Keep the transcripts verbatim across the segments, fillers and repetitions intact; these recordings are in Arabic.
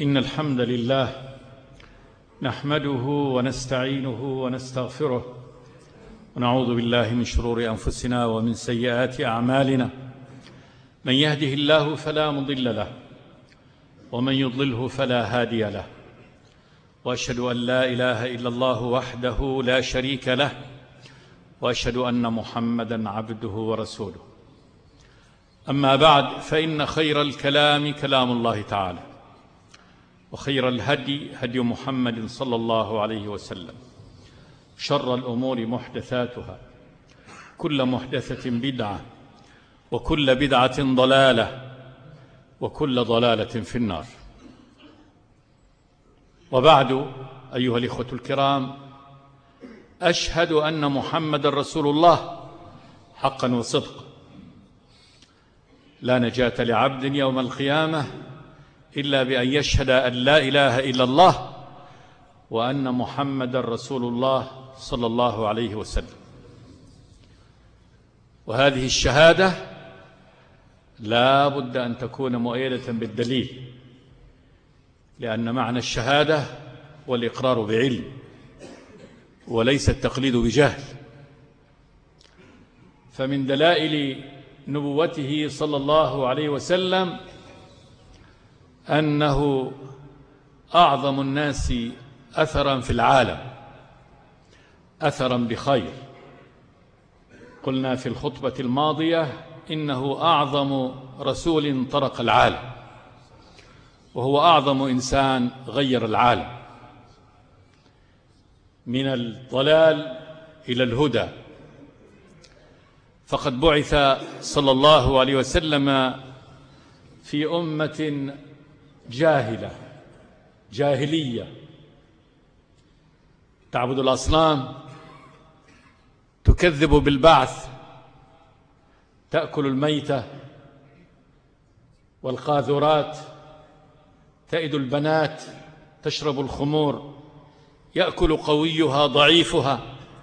إن الحمد لله نحمده ونستعينه ونستغفره ونعوذ بالله من شرور أنفسنا ومن سيئات أعمالنا. من يهده الله فلا مضل له ومن يضلله فلا هادي له، وأشهد أن لا إله إلا الله وحده لا شريك له، وأشهد أن محمدًا عبده ورسوله. أما بعد، فإن خير الكلام كلام الله تعالى، وخير الهدي هدي محمد صلى الله عليه وسلم، شر الأمور محدثاتها، كل محدثة بدعة، وكل بدعة ضلالة، وكل ضلالة في النار. وبعد، أيها الإخوة الكرام، أشهد أن محمد رسول الله حقا وصدقا. لا نجاة لعبد يوم القيامة إلا بأن يشهد أن لا إله إلا الله وأن محمد رسول الله صلى الله عليه وسلم. وهذه الشهادة لا بد أن تكون مؤيدة بالدليل، لأن معنى الشهادة والإقرار بعلم، وليس التقليد بجهل. فمن دلائل نبوته صلى الله عليه وسلم أنه أعظم الناس أثرا في العالم، أثرا بخير. قلنا في الخطبة الماضية إنه أعظم رسول طرق العالم، وهو أعظم إنسان غير العالم من الضلال إلى الهدى. فقد بعث صلى الله عليه وسلم في أمة جاهلة جاهلية تعبد الأصنام، تكذب بالبعث، تأكل الميتة والقاذورات، تئد البنات، تشرب الخمور، يأكل قويها ضعيفها،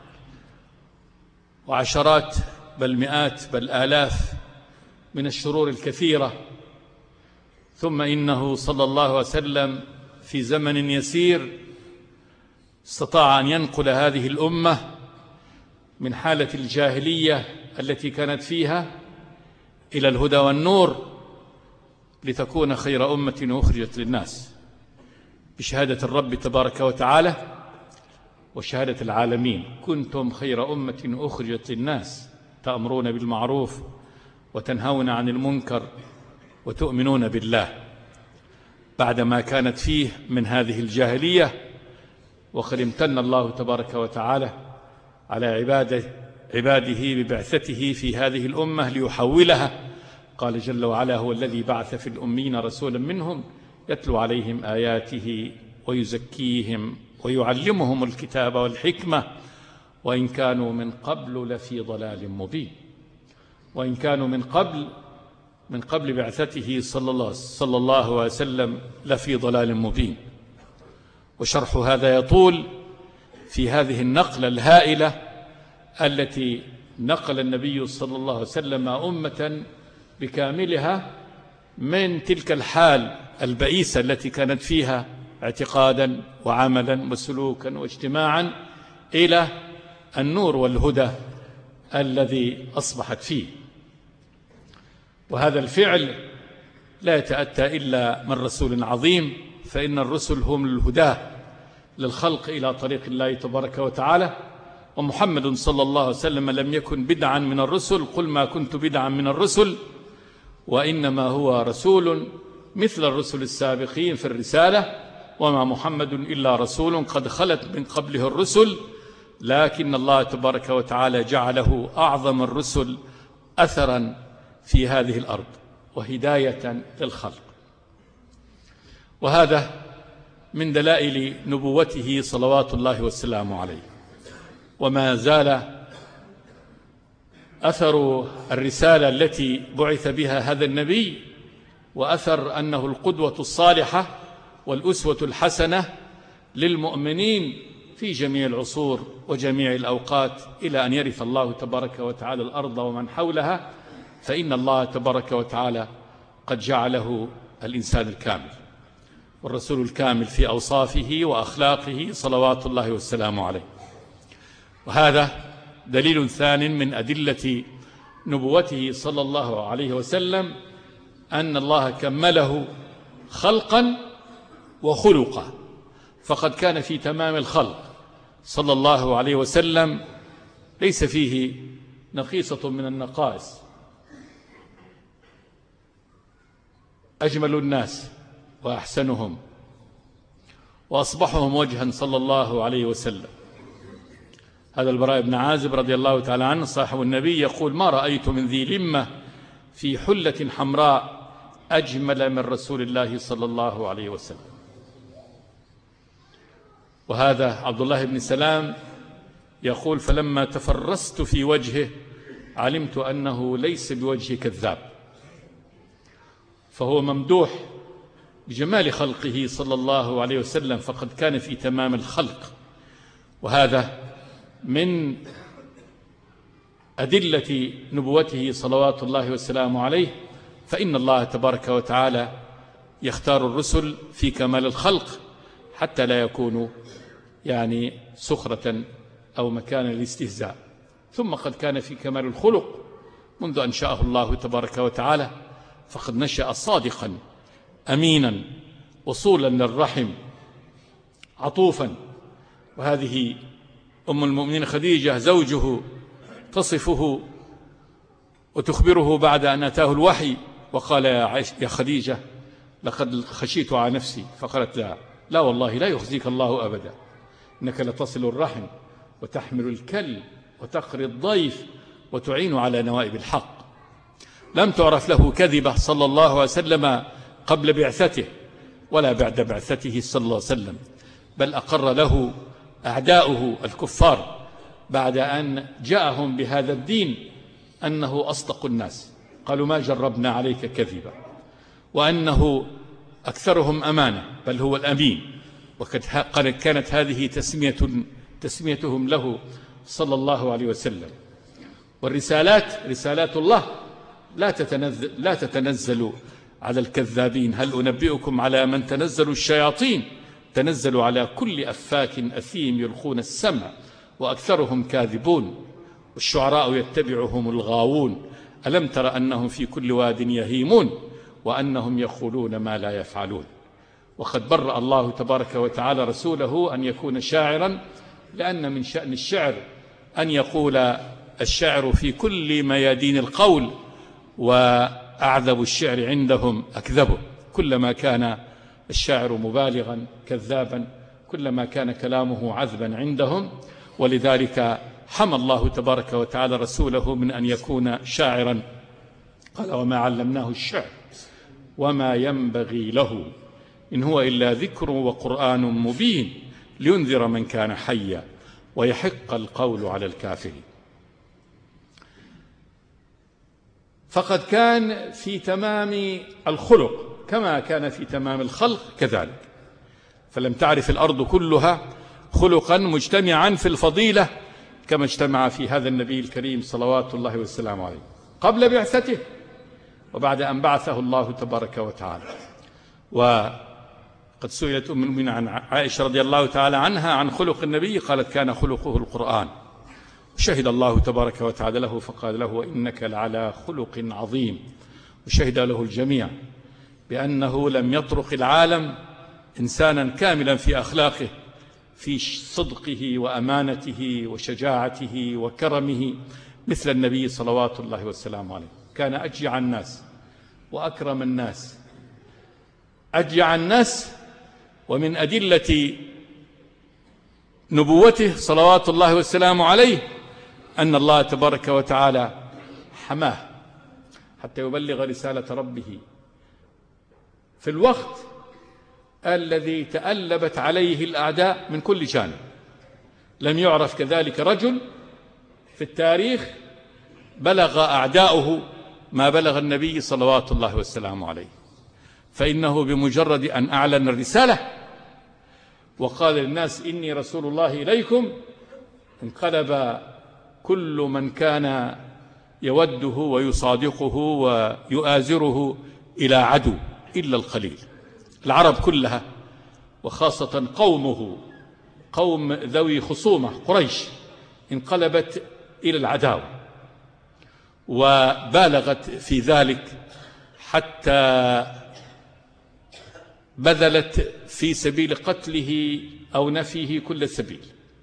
وعشرات بل مئات بل آلاف من الشرور الكثيرة. ثم إنه صلى الله عليه وسلم في زمن يسير استطاع أن ينقل هذه الأمة من حالة الجاهلية التي كانت فيها إلى الهدى والنور، لتكون خير أمة أخرجت للناس بشهادة الرب تبارك وتعالى وشهادة العالمين: كنتم خير أمة أخرجت للناس تأمرون بالمعروف وتنهون عن المنكر وتؤمنون بالله. بعدما كانت فيه من هذه الجاهلية، وقد امتن الله تبارك وتعالى على عباده, عباده ببعثته في هذه الأمة ليحولها. قال جل وعلا: هو الذي بعث في الأمين رسولا منهم يتلو عليهم آياته ويزكيهم ويعلمهم الكتاب والحكمة وإن كانوا من قبل لفي ضلال مبين. وإن كانوا من قبل من قبل بعثته صلى الله, صلى الله عليه وسلم لفي ضلال مبين. وشرح هذا يطول في هذه النقلة الهائلة التي نقل النبي صلى الله عليه وسلم أمة بكاملها من تلك الحال البئيسة التي كانت فيها اعتقادا وعملا وسلوكا واجتماعا إلى النور والهدى الذي أصبحت فيه. وهذا الفعل لا يتأتى إلا من رسول عظيم، فإن الرسل هم الهداة للخلق إلى طريق الله تبارك وتعالى. ومحمد صلى الله عليه وسلم لم يكن بدعا من الرسل، قل ما كنت بدعا من الرسل، وإنما هو رسول مثل الرسل السابقين في الرسالة. وما محمد إلا رسول قد خلت من قبله الرسل، لكن الله تبارك وتعالى جعله أعظم الرسل أثرا في هذه الأرض وهداية للخلق. وهذا من دلائل نبوته صلوات الله والسلام عليه. وما زال أثر الرسالة التي بعث بها هذا النبي، وأثر أنه القدوة الصالحة والأسوة الحسنة للمؤمنين في جميع العصور وجميع الأوقات إلى أن يرث الله تبارك وتعالى الأرض ومن حولها. فإن الله تبارك وتعالى قد جعله الإنسان الكامل، والرسول الكامل في أوصافه وأخلاقه صلوات الله والسلام عليه. وهذا دليل ثان من أدلة نبوته صلى الله عليه وسلم، أن الله كمله خلقا وخلقا، فقد كان في تمام الخلق صلى الله عليه وسلم ليس فيه نقيصة من النقائص، أجمل الناس وأحسنهم وأصبحهم وجها صلى الله عليه وسلم. هذا البراء بن عازب رضي الله تعالى عنه صاحب النبي يقول: ما رأيت من ذي لمة في حلة حمراء أجمل من رسول الله صلى الله عليه وسلم. وهذا عبد الله بن سلام يقول: فلما تفرست في وجهه علمت أنه ليس بوجه كذاب، فهو ممدوح بجمال خلقه صلى الله عليه وسلم، فقد كان في تمام الخلق. وهذا من أدلة نبوته صلوات الله والسلام عليه، فإن الله تبارك وتعالى يختار الرسل في كمال الخلق حتى لا يكونوا يعني سخرة أو مكانا للاستهزاء. ثم قد كان في كمال الخلق منذ أن شاءه الله تبارك وتعالى، فقد نشأ صادقا أمينا وصولا للرحم عطوفا. وهذه أم المؤمنين خديجة زوجه تصفه وتخبره بعد أن أتاه الوحي، وقال: يا خديجة لقد خشيت على نفسي، فقالت: لا لا والله لا يخزيك الله أبدا، إنك لتصل الرحم وتحمل الكل وتقري الضيف وتعين على نوائب الحق. لم تعرف له كذبة صلى الله عليه وسلم قبل بعثته ولا بعد بعثته صلى الله عليه وسلم، بل أقر له أعداؤه الكفار بعد أن جاءهم بهذا الدين أنه أصدق الناس، قالوا: ما جربنا عليك كذبا، وأنه أكثرهم أمانة، بل هو الأمين. وقد كانت هذه تسمية تسميتهم له صلى الله عليه وسلم. والرسالات رسالات الله لا تتنزل, لا تتنزل على الكذابين. هل أنبئكم على من تنزل الشياطين؟ تنزل على كل أفاك أثيم يلقون السمع وأكثرهم كاذبون، والشعراء يتبعهم الغاوون، ألم تر أنهم في كل واد يهيمون وأنهم يقولون ما لا يفعلون. وقد برأ الله تبارك وتعالى رسوله أن يكون شاعرا، لأن من شأن الشعر أن يقول الشاعر في كل ميادين القول، وأعذب الشعر عندهم أكذبه. كلما كان الشاعر مبالغا كذابا كلما كان كلامه عذبا عندهم. ولذلك حمى الله تبارك وتعالى رسوله من أن يكون شاعرا، قال: وما علمناه الشعر وما ينبغي له إن هو إلا ذكر وقرآن مبين لينذر من كان حيا ويحق القول على الكافرين. فقد كان في تمام الخلق كما كان في تمام الخلق كذلك، فلم تعرف الأرض كلها خلقا مجتمعا في الفضيلة كما اجتمع في هذا النبي الكريم صلوات الله والسلام عليه قبل بعثته وبعد أن بعثه الله تبارك وتعالى. وقد سئلت أم المؤمنين عن عائشة رضي الله تعالى عنها عن خلق النبي، قالت: كان خلقه القرآن. شهد الله تبارك وتعالى له فقال له: وإنك لعلى خلق عظيم. وشهد له الجميع بأنه لم يطرق العالم إنسانا كاملا في أخلاقه، في صدقه وأمانته وشجاعته وكرمه مثل النبي صلوات الله والسلام عليه. كان أجيع الناس وأكرم الناس. أجيع الناس، ومن أدلة نبوته صلوات الله والسلام عليه أن الله تبارك وتعالى حماه حتى يبلغ رسالة ربه في الوقت الذي تألبت عليه الأعداء من كل جانب. لم يعرف كذلك رجل في التاريخ بلغ أعداؤه ما بلغ النبي صلوات الله والسلام عليه، فإنه بمجرد أن أعلن الرسالة وقال للناس: إني رسول الله إليكم، انقلب كل من كان يوده ويصادقه ويؤازره إلى عدو إلا القليل. العرب كلها وخاصة قومه قوم ذوي خصومة قريش انقلبت إلى العداوة، وبالغت في ذلك حتى بذلت في سبيل قتله أو نفيه كل سبيل،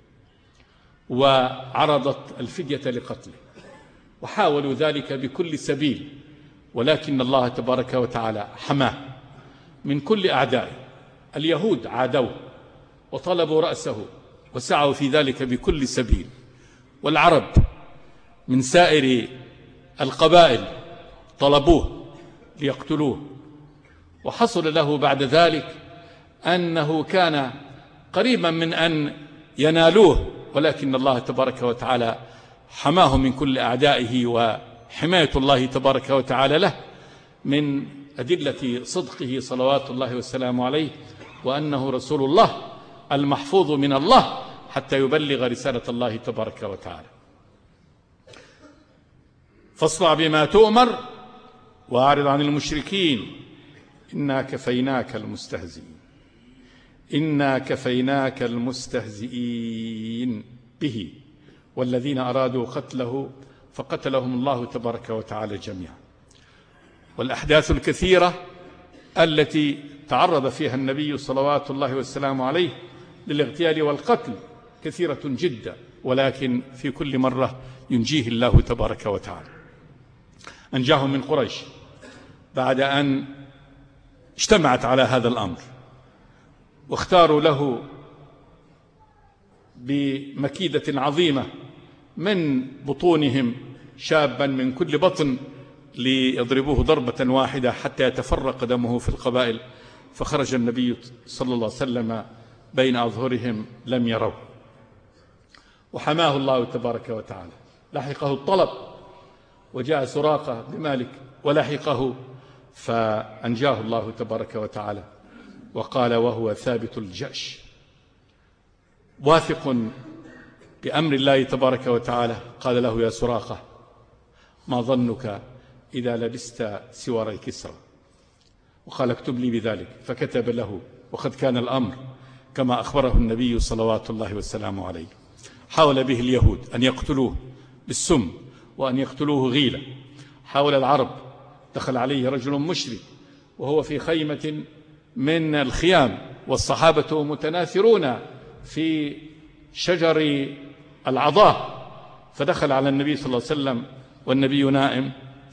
وعرضت الفدية لقتله، وحاولوا ذلك بكل سبيل، ولكن الله تبارك وتعالى حماه من كل أعدائه. اليهود عادوه وطلبوا رأسه وسعوا في ذلك بكل سبيل، والعرب من سائر القبائل طلبوه ليقتلوه، وحصل له بعد ذلك أنه كان قريبا من أن ينالوه، ولكن الله تبارك وتعالى حماه من كل أعدائه، وحماية الله تبارك وتعالى له من أدلة صدقه صلوات الله والسلام عليه، وأنه رسول الله المحفوظ من الله حتى يبلغ رسالة الله تبارك وتعالى. فاصدع بما تؤمر وأعرض عن المشركين إنا كفيناك المستهزئين إنا كفيناك المستهزئين به والذين أرادوا قتله فقتلهم الله تبارك وتعالى جميعا. والأحداث الكثيرة التي تعرض فيها النبي صلوات الله والسلام عليه للاغتيال والقتل كثيرة جدا، ولكن في كل مرة ينجيه الله تبارك وتعالى. أنجاهم من قريش بعد أن اجتمعت على هذا الأمر، واختاروا له بمكيدة عظيمة من بطونهم شابا من كل بطن ليضربوه ضربة واحدة حتى يتفرق دمه في القبائل، فخرج النبي صلى الله عليه وسلم بين أظهرهم لم يروا، وحماه الله تبارك وتعالى. لحقه الطلب وجاء سراقة بمالك ولحقه فأنجاه الله تبارك وتعالى، وقال وهو ثابت الجأش واثق بأمر الله تبارك وتعالى، قال له يا سراقة ما ظنك إذا لبست سواري كسرى؟ وقال اكتب لي بذلك، فكتب له، وقد كان الأمر كما أخبره النبي صلوات الله والسلام عليه. حاول به اليهود أن يقتلوه بالسم وأن يقتلوه غيلة، حاول العرب، دخل عليه رجل مشرك وهو في خيمة من الخيام والصحابة متناثرون في شجر العضاء، فدخل على النبي صلى الله عليه وسلم والنبي نائم،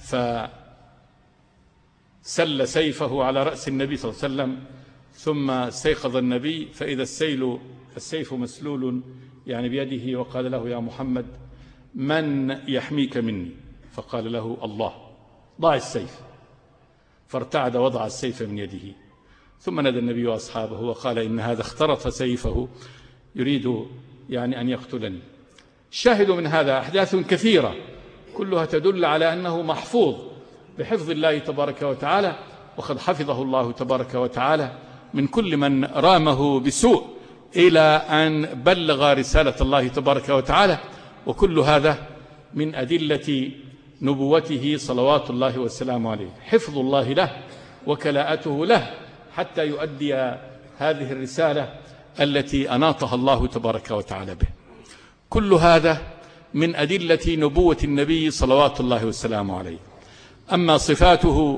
فسل سيفه على رأس النبي صلى الله عليه وسلم، ثم استيقظ النبي فإذا السيل السيف مسلول يعني بيده، وقال له يا محمد من يحميك مني؟ فقال له الله، ضع السيف، فارتعد وضع السيف من يده، ثم نادى النبي وأصحابه وقال إن هذا اخترط سيفه يريد يعني أن يقتلني. الشاهد من هذا أحداث كثيرة كلها تدل على أنه محفوظ بحفظ الله تبارك وتعالى، وقد حفظه الله تبارك وتعالى من كل من رامه بسوء إلى أن بلغ رسالة الله تبارك وتعالى، وكل هذا من أدلة نبوته صلوات الله والسلام عليه، حفظ الله له وكلاءته له حتى يؤدي هذه الرسالة التي أناطها الله تبارك وتعالى به. كل هذا من أدلة نبوة النبي صلوات الله والسلام عليه. أما صفاته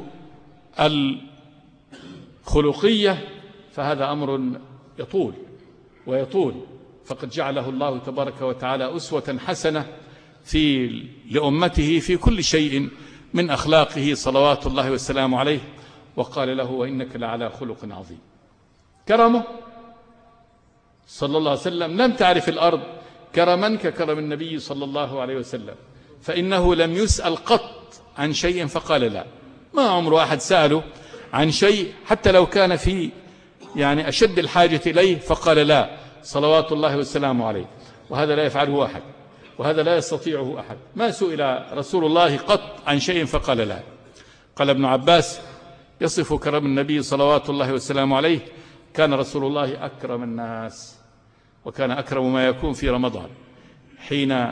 الخلقية فهذا أمر يطول ويطول، فقد جعله الله تبارك وتعالى أسوة حسنة في لأمته في كل شيء من أخلاقه صلوات الله والسلام عليه، وقال له وإنك لعلى خلق عظيم. كرمه صلى الله عليه وسلم لم تعرف الأرض كرما ككرم النبي صلى الله عليه وسلم، فإنه لم يسأل قط عن شيء فقال لا، ما عمر أحد سأله عن شيء حتى لو كان في يعني أشد الحاجة إليه فقال لا صلوات الله والسلام عليه، وهذا لا يفعله أحد، وهذا لا يستطيعه أحد. ما سئل رسول الله قط عن شيء فقال لا. قال ابن عباس يصف كرم النبي صلوات الله والسلام عليه كان رسول الله أكرم الناس، وكان أكرم ما يكون في رمضان حين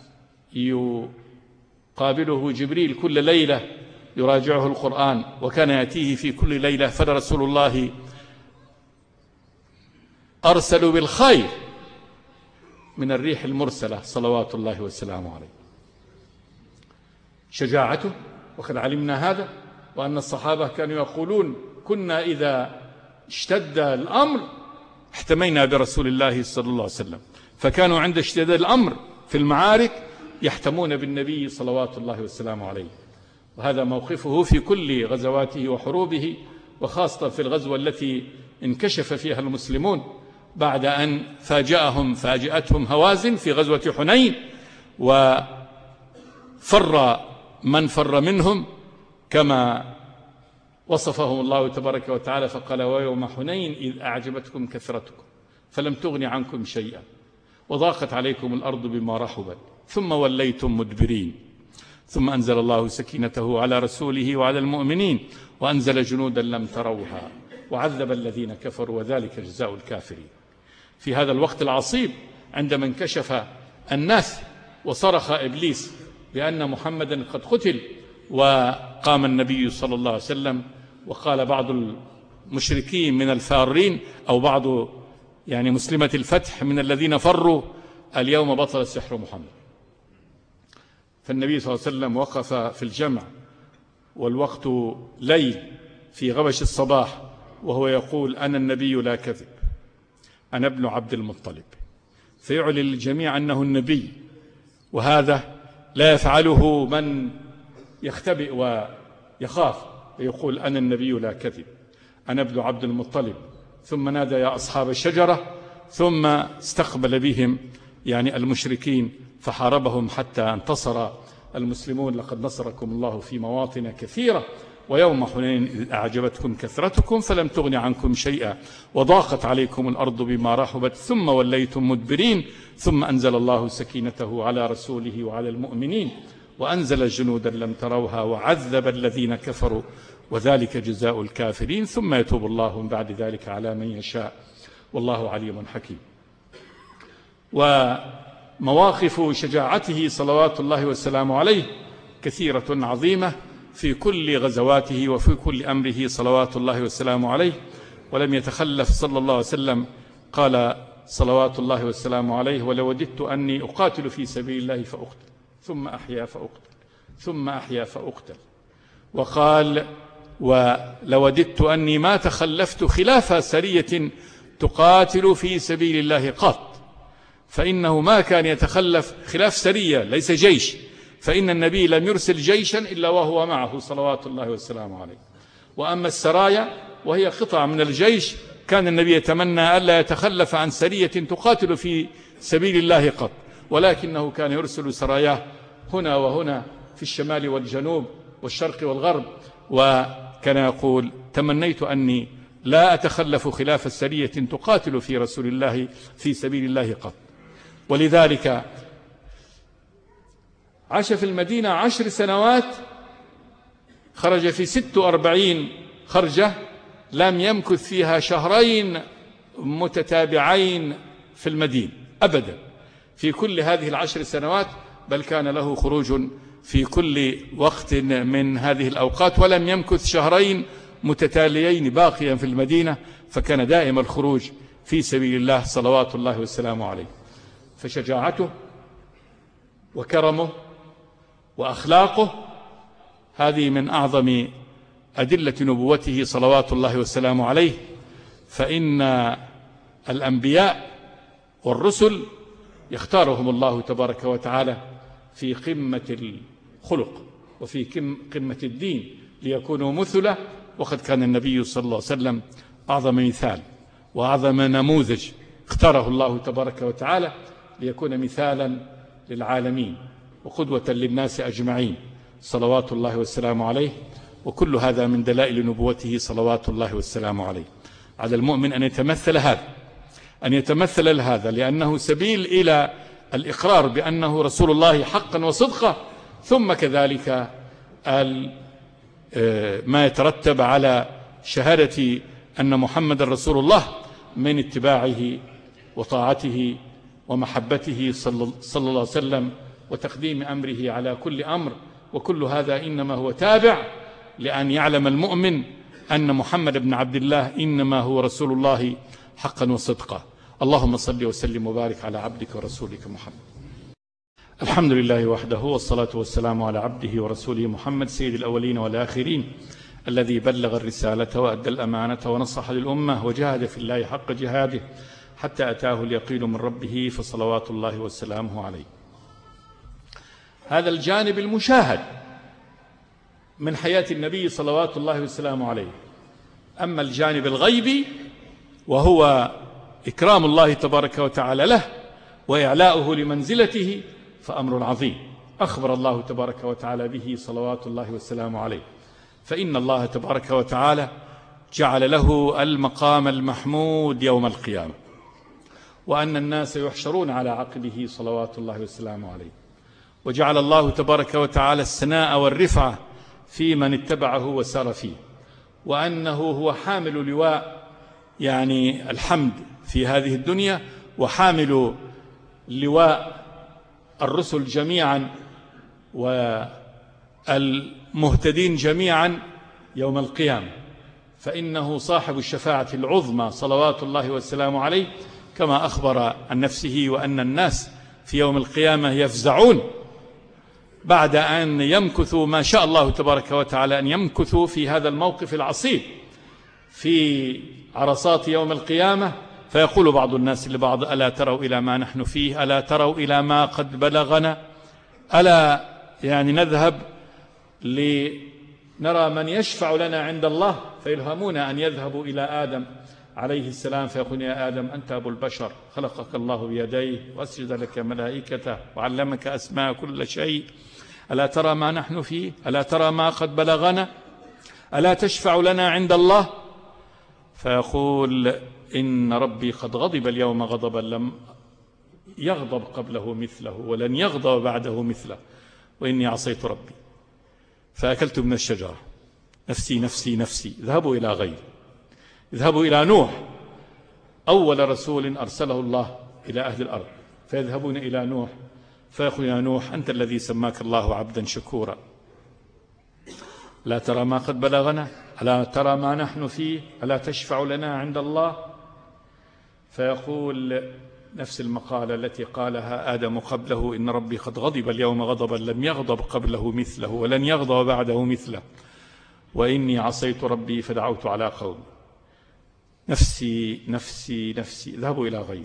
يقابله جبريل كل ليلة يراجعه القرآن، وكان يأتيه في كل ليلة، فرسول الله أرسلوا بالخير من الريح المرسلة صلوات الله وسلامه عليه. شجاعته، وقد علمنا هذا، وأن الصحابة كانوا يقولون كنا إذا اشتد الأمر احتمينا برسول الله صلى الله عليه وسلم، فكانوا عند اشتداد الأمر في المعارك يحتمون بالنبي صلوات الله وسلامه عليه. وهذا موقفه في كل غزواته وحروبه، وخاصة في الغزوة التي انكشف فيها المسلمون بعد أن فاجأهم فاجأتهم هوازن في غزوة حنين، وفر من فر منهم كما وصفهم الله تبارك وتعالى فقال: ويوم حنين إذ أعجبتكم كثرتكم فلم تغن عنكم شيئا وضاقت عليكم الأرض بما رحبت ثم وليتم مدبرين ثم أنزل الله سكينته على رسوله وعلى المؤمنين وأنزل جنودا لم تروها وعذب الذين كفروا وذلك جزاء الكافرين. في هذا الوقت العصيب عندما انكشف الناس وصرخ إبليس بأن محمدا قد قتل، وقام النبي صلى الله عليه وسلم وقال بعض المشركين من الفارين أو بعض يعني مسلمة الفتح من الذين فروا: اليوم بطل سحر محمد. فالنبي صلى الله عليه وسلم وقف في الجمع والوقت ليل في غبش الصباح وهو يقول: أنا النبي لا كذب، أنا ابن عبد المطلب، فيعلن للجميع أنه النبي، وهذا لا يفعله من يختبئ ويخاف، ويقول: أنا النبي لا كذب، أنا ابن عبد المطلب. ثم نادى: يا أصحاب الشجرة، ثم استقبل بهم يعني المشركين فحاربهم حتى انتصر المسلمون. لقد نصركم الله في مواطن كثيرة ويوم حنين إذ أعجبتكم كثرتكم فلم تغن عنكم شيئا وضاقت عليكم الأرض بما رحبت ثم وليتم مدبرين ثم أنزل الله سكينته على رسوله وعلى المؤمنين وأنزل جنودا لم تروها وعذب الذين كفروا وذلك جزاء الكافرين ثم يتوب الله من بعد ذلك على من يشاء والله عليم حكيم. ومواقف شجاعته صلوات الله والسلام عليه كثيرة عظيمة في كل غزواته وفي كل أمره صلوات الله والسلام عليه، ولم يتخلف صلى الله عليه وسلم. قال صلوات الله والسلام عليه: ولو وددت أني أقاتل في سبيل الله فأقتل ثم أحيا فأقتل ثم أحيا فأقتل. وقال: ولوددت أني ما تخلفت خلاف سرية تقاتل في سبيل الله قط، فإنه ما كان يتخلف خلاف سرية ليس جيش، فإن النبي لم يرسل جيشا إلا وهو معه صلوات الله والسلام عليه. وأما السرايا وهي قطع من الجيش كان النبي يتمنى ألا يتخلف عن سرية تقاتل في سبيل الله قط، ولكنه كان يرسل سراياه هنا وهنا في الشمال والجنوب والشرق والغرب، وكان يقول: تمنيت أني لا أتخلف خلاف السرية تقاتل في رسول الله في سبيل الله قط. ولذلك عاش في المدينة عشر سنوات، خرج في ست وأربعين خرجة، لم يمكث فيها شهرين متتابعين في المدينة أبدا في كل هذه العشر سنوات، بل كان له خروج في كل وقت من هذه الأوقات، ولم يمكث شهرين متتاليين باقيا في المدينة، فكان دائم الخروج في سبيل الله صلوات الله والسلام عليه. فشجاعته وكرمه وأخلاقه هذه من أعظم أدلة نبوته صلوات الله والسلام عليه. فإن الأنبياء والرسل يختارهم الله تبارك وتعالى في قمة الخلق وفي قمة الدين ليكونوا مثلة، وقد كان النبي صلى الله عليه وسلم أعظم مثال وأعظم نموذج اختاره الله تبارك وتعالى ليكون مثالا للعالمين وقدوة للناس أجمعين صلوات الله والسلام عليه. وكل هذا من دلائل نبوته صلوات الله والسلام عليه. على المؤمن أن يتمثل هذا أن يتمثل هذا لأنه سبيل إلى الإقرار بأنه رسول الله حقا وصدقا، ثم كذلك ما يترتب على شهادة أن محمد رسول الله من اتباعه وطاعته ومحبته صلى الله عليه وسلم وتقديم أمره على كل أمر. وكل هذا إنما هو تابع لأن يعلم المؤمن أن محمد بن عبد الله إنما هو رسول الله حقا وصدقا. اللهم صل وسلم وبارك على عبدك ورسولك محمد. الحمد لله وحده، والصلاة والسلام على عبده ورسوله محمد سيد الأولين والآخرين، الذي بلغ الرسالة وأدى الأمانة ونصح للأمة وجاهد في الله حق جهاده حتى أتاه اليقين من ربه، فصلوات الله وسلامه عليه. هذا الجانب المشاهد من حياة النبي صلوات الله وسلامه عليه. أما الجانب الغيبي وهو إكرام الله تبارك وتعالى له وإعلاؤه لمنزلته فأمر عظيم أخبر الله تبارك وتعالى به صلوات الله وسلامه عليه. فإن الله تبارك وتعالى جعل له المقام المحمود يوم القيامة، وأن الناس يحشرون على عقبه صلوات الله وسلامه عليه. وجعل الله تبارك وتعالى السناء والرفعة في من اتبعه وسار فيه، وأنه هو حامل لواء يعني الحمد في هذه الدنيا، وحامل لواء الرسل جميعا والمهتدين جميعا يوم القيامة. فإنه صاحب الشفاعة العظمى صلوات الله وسلامه عليه، كما أخبر عن نفسه وأن الناس في يوم القيامة يفزعون بعد أن يمكثوا ما شاء الله تبارك وتعالى أن يمكثوا في هذا الموقف العصيب في عرصات يوم القيامة. فيقول بعض الناس لبعض: ألا تروا إلى ما نحن فيه؟ ألا تروا إلى ما قد بلغنا؟ ألا يعني نذهب لنرى من يشفع لنا عند الله؟ فيلهمون أن يذهبوا إلى آدم عليه السلام فيقول: يا آدم أنت أبو البشر، خلقك الله بيديه وأسجد لك ملائكته وعلمك أسماء كل شيء. ألا ترى ما نحن فيه؟ ألا ترى ما قد بلغنا؟ ألا تشفع لنا عند الله؟ فيقول: إن ربي قد غضب اليوم غضبا لم يغضب قبله مثله ولن يغضب بعده مثله، وإني عصيت ربي فأكلت من الشجرة، نفسي نفسي نفسي. اذهبوا إلى غيري، اذهبوا إلى نوح أول رسول أرسله الله إلى أهل الأرض، فيذهبون إلى نوح فيقول: يا نوح أنت الذي سماك الله عبدا شكورا، لا ترى ما قد بلغنا؟ ألا ترى ما نحن فيه؟ ألا تشفع لنا عند الله؟ فيقول نفس المقالة التي قالها آدم قبله: إن ربي قد غضب اليوم غضبا لم يغضب قبله مثله ولن يغضب بعده مثله، وإني عصيت ربي فدعوت على قومي، نفسي نفسي نفسي. اذهبوا إلى غيري،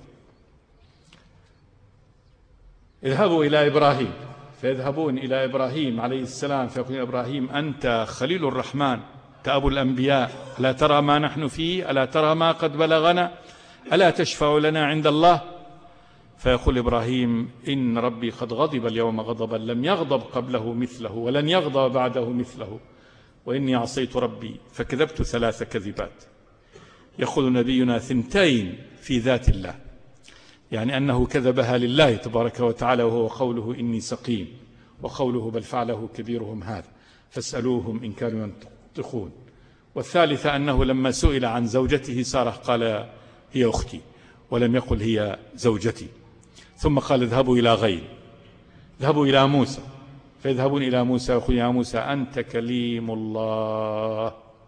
اذهبوا إلى إبراهيم فيذهبون إلى إبراهيم عليه السلام فيقول: إبراهيم أنت خليل الرحمن، أنت أبو الأنبياء، ألا ترى ما نحن فيه؟ ألا ترى ما قد بلغنا؟ ألا تشفع لنا عند الله؟ فيقول إبراهيم: إن ربي قد غضب اليوم غضبا لم يغضب قبله مثله ولن يغضب بعده مثله، وإني عصيت ربي فكذبت ثلاث كذبات. يقول نبينا: ثنتين في ذات الله، يعني أنه كذبها لله تبارك وتعالى، وهو قوله إني سقيم، وقوله بل فعله كبيرهم هذا فاسألوهم إن كانوا ينطقون. والثالثة أنه لما سئل عن زوجته سارة قال: هي أختي، ولم يقل هي زوجتي. ثم قال: اذهبوا إلى غيري، اذهبوا إلى موسى فيذهبون إلى موسى ويقول: يا موسى أنت كليم الله،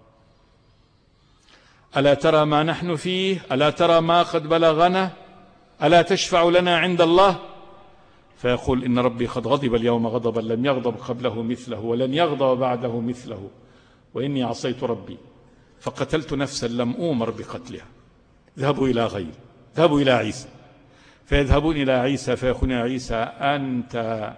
ألا ترى ما نحن فيه؟ ألا ترى ما قد بلغنا؟ ألا تشفع لنا عند الله؟ فيقول: إن ربي قد غضب اليوم غضبا لم يغضب قبله مثله ولن يغضب بعده مثله، وإني عصيت ربي فقتلت نفسا لم أؤمر بقتلها. اذهبوا إلى غيري، اذهبوا إلى عيسى فيذهبون إلى عيسى فيقول: يا عيسى أنت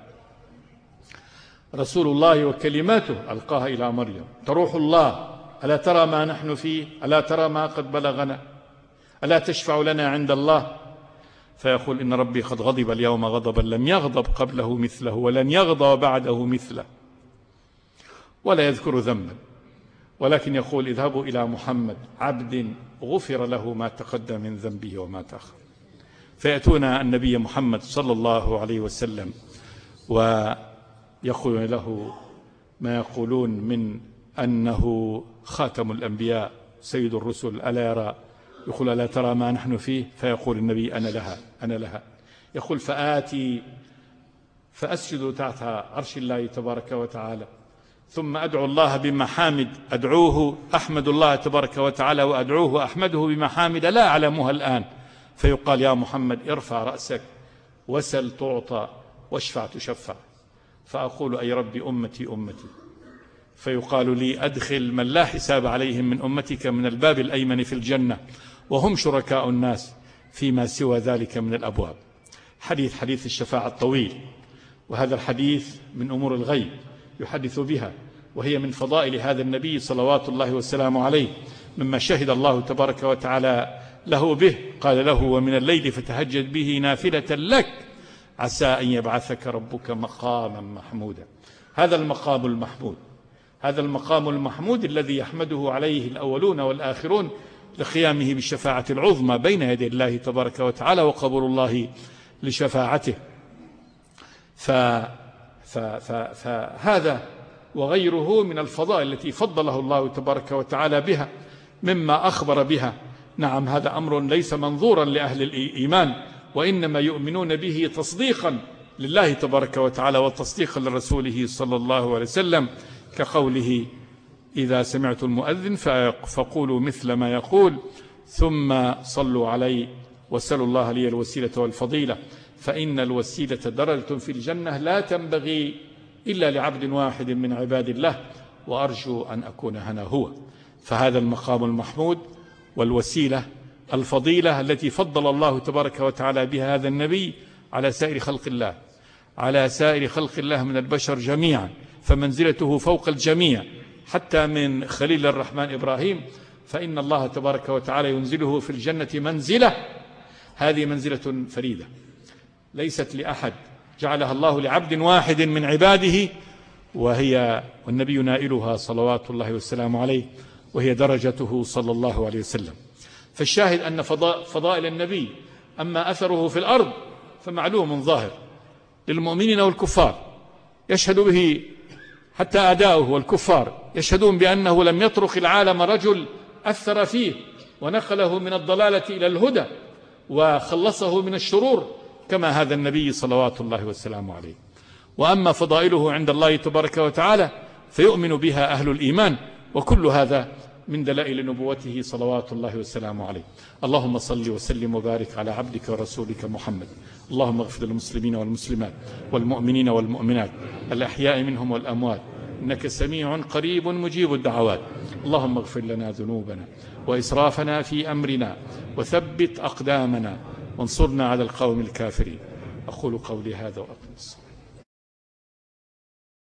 رسول الله وكلماته ألقاها إلى مريم، تروح الله، ألا ترى ما نحن فيه؟ ألا ترى ما قد بلغنا؟ ألا تشفع لنا عند الله؟ فيقول: إن ربي قد غضب اليوم غضبا لم يغضب قبله مثله ولن يغضب بعده مثله، ولا يذكر ذنبا، ولكن يقول: اذهبوا إلى محمد عبد غفر له ما تقدم من ذنبه وما تأخر. فيأتون النبي محمد صلى الله عليه وسلم ويقولون له ما يقولون من أنه خاتم الأنبياء سيد الرسل، ألا يرى؟ يقول: ألا ترى ما نحن فيه؟ فيقول النبي: أنا لها أنا لها. يقول: فآتي فأسجد تحت عرش الله تبارك وتعالى ثم أدعو الله بمحامد أدعوه أحمد الله تبارك وتعالى وأدعوه أحمده بمحامد لا أعلمها الآن، فيقال يا محمد ارفع رأسك وسل تعطى واشفع تشفع، فأقول أي ربي أمتي أمتي، فيقال لي أدخل من لا حساب عليهم من أمتك من الباب الأيمن في الجنة وهم شركاء الناس فيما سوى ذلك من الأبواب. حديث حديث الشفاعة الطويل، وهذا الحديث من أمور الغيب يحدث بها، وهي من فضائل هذا النبي صلوات الله والسلام عليه، مما شهد الله تبارك وتعالى له به. قال له ومن الليل فتهجد به نافلة لك عسى أن يبعثك ربك مقاما محمودا. هذا المقام المحمود، هذا المقام المحمود الذي يحمده عليه الأولون والآخرون لقيامه بالشفاعة العظمى بين يدي الله تبارك وتعالى وقبول الله لشفاعته. فهذا وغيره من الفضائل التي فضله الله تبارك وتعالى بها مما أخبر بها. نعم، هذا أمر ليس منظورا لأهل الإيمان، وإنما يؤمنون به تصديقا لله تبارك وتعالى وتصديقا لرسوله صلى الله عليه وسلم، كقوله إذا سمعت المؤذن فقولوا مثل ما يقول ثم صلوا علي وسلوا الله لي الوسيلة والفضيلة، فإن الوسيلة درجة في الجنة لا تنبغي إلا لعبد واحد من عباد الله، وأرجو أن أكون أنا هو. فهذا المقام المحمود والوسيلة الفضيلة التي فضل الله تبارك وتعالى بها هذا النبي على سائر خلق الله، على سائر خلق الله من البشر جميعا، فمنزلته فوق الجميع حتى من خليل الرحمن إبراهيم، فإن الله تبارك وتعالى ينزله في الجنة منزلة، هذه منزلة فريدة ليست لأحد، جعلها الله لعبد واحد من عباده، وهي والنبي نائلها صلوات الله والسلام عليه، وهي درجته صلى الله عليه وسلم. فالشاهد أن فضائل النبي أما أثره في الأرض فمعلوم ظاهر للمؤمنين والكفار، يشهد به حتى أعداؤه والكفار يشهدون بأنه لم يترك العالم رجل أثر فيه ونقله من الضلالة إلى الهدى وخلصه من الشرور كما هذا النبي صلوات الله والسلام عليه. وأما فضائله عند الله تبارك وتعالى فيؤمن بها أهل الإيمان، وكل هذا من دلائل نبوته صلوات الله والسلام عليه. اللهم صل وسلم وبارك على عبدك ورسولك محمد. اللهم اغفر للمسلمين والمسلمات والمؤمنين والمؤمنات الأحياء منهم والأموات، إنك سميع قريب مجيب الدعوات. اللهم اغفر لنا ذنوبنا وإسرافنا في أمرنا وثبت أقدامنا وانصرنا على القوم الكافرين. أقول قولي هذا وأقم الصلاة.